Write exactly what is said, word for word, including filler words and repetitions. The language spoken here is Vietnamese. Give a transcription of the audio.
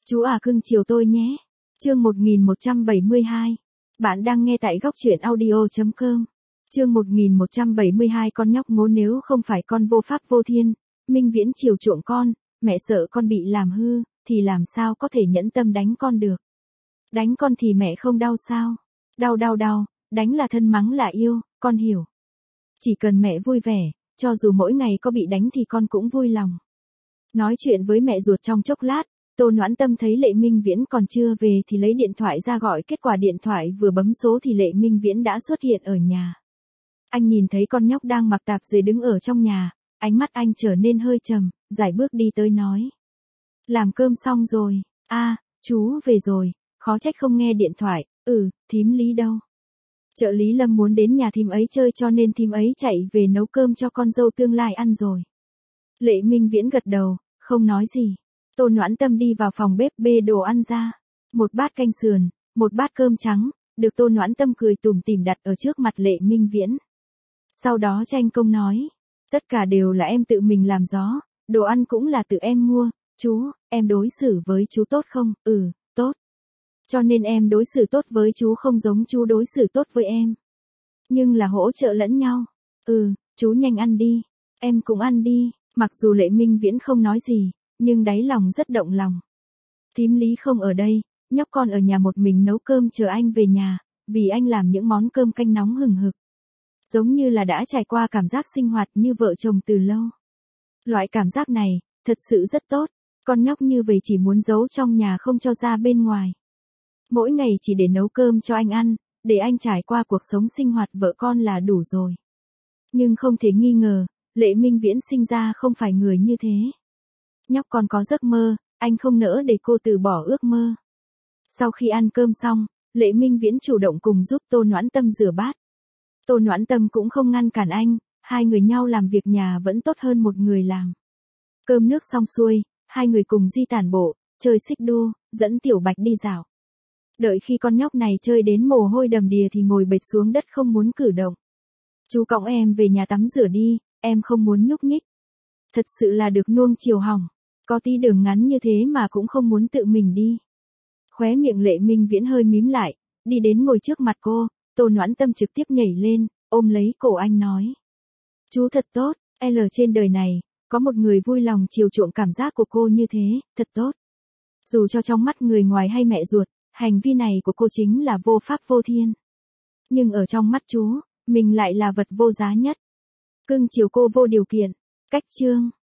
Chú à cưng chiều tôi nhé. Chương một nghìn một trăm bảy mươi hai. Bạn đang nghe tại góc truyện audio chấm com. Chương một nghìn một trăm bảy mươi hai. Con nhóc ngố, nếu không phải con vô pháp vô thiên, Minh Viễn chiều chuộng con, mẹ sợ con bị làm hư, thì làm sao có thể nhẫn tâm đánh con được. Đánh con thì mẹ không đau sao? Đau đau đau, đánh là thân mắng là yêu, con hiểu. Chỉ cần mẹ vui vẻ, cho dù mỗi ngày có bị đánh thì con cũng vui lòng. Nói chuyện với mẹ ruột trong chốc lát, Tô Noãn Tâm thấy Lệ Minh Viễn còn chưa về thì lấy điện thoại ra gọi, kết quả điện thoại vừa bấm số thì Lệ Minh Viễn đã xuất hiện ở nhà. Anh nhìn thấy con nhóc đang mặc tạp dề đứng ở trong nhà, ánh mắt anh trở nên hơi trầm, giải bước đi tới nói. Làm cơm xong rồi, a à, chú về rồi, khó trách không nghe điện thoại, ừ, thím Lý đâu? Trợ lý Lâm muốn đến nhà thím ấy chơi cho nên thím ấy chạy về nấu cơm cho con dâu tương lai ăn rồi. Lệ Minh Viễn gật đầu, không nói gì. Tô Noãn Tâm đi vào phòng bếp bê đồ ăn ra. Một bát canh sườn, một bát cơm trắng, được Tô Noãn Tâm cười tủm tỉm đặt ở trước mặt Lệ Minh Viễn. Sau đó tranh công nói, tất cả đều là em tự mình làm gió, đồ ăn cũng là tự em mua, chú, em đối xử với chú tốt không? Ừ, tốt. Cho nên em đối xử tốt với chú không giống chú đối xử tốt với em. Nhưng là hỗ trợ lẫn nhau. Ừ, chú nhanh ăn đi, em cũng ăn đi. Mặc dù Lệ Minh Viễn không nói gì, nhưng đáy lòng rất động lòng. Thím Lý không ở đây, nhóc con ở nhà một mình nấu cơm chờ anh về nhà, vì anh làm những món cơm canh nóng hừng hực. Giống như là đã trải qua cảm giác sinh hoạt như vợ chồng từ lâu. Loại cảm giác này, thật sự rất tốt, con nhóc như vậy chỉ muốn giấu trong nhà không cho ra bên ngoài. Mỗi ngày chỉ để nấu cơm cho anh ăn, để anh trải qua cuộc sống sinh hoạt vợ con là đủ rồi. Nhưng không thể nghi ngờ, Lệ Minh Viễn sinh ra không phải người như thế. Nhóc con có giấc mơ, anh không nỡ để cô từ bỏ ước mơ. Sau khi ăn cơm xong, Lệ Minh Viễn chủ động cùng giúp Tô Noãn Tâm rửa bát. Tô Noãn Tâm cũng không ngăn cản anh, hai người nhau làm việc nhà vẫn tốt hơn một người làm. Cơm nước xong xuôi, hai người cùng di tản bộ, chơi xích đu, dẫn Tiểu Bạch đi dạo. Đợi khi con nhóc này chơi đến mồ hôi đầm đìa thì ngồi bệt xuống đất không muốn cử động. Chú cõng em về nhà tắm rửa đi, em không muốn nhúc nhích. Thật sự là được nuông chiều hỏng, có tí đường ngắn như thế mà cũng không muốn tự mình đi. Khóe miệng Lệ Minh Viễn hơi mím lại, đi đến ngồi trước mặt cô, Tô Noãn Tâm trực tiếp nhảy lên, ôm lấy cổ anh nói. Chú thật tốt, L trên đời này, có một người vui lòng chiều chuộng cảm giác của cô như thế, thật tốt. Dù cho trong mắt người ngoài hay mẹ ruột, hành vi này của cô chính là vô pháp vô thiên. Nhưng ở trong mắt chú, mình lại là vật vô giá nhất. Cưng chiều cô vô điều kiện. Cách chương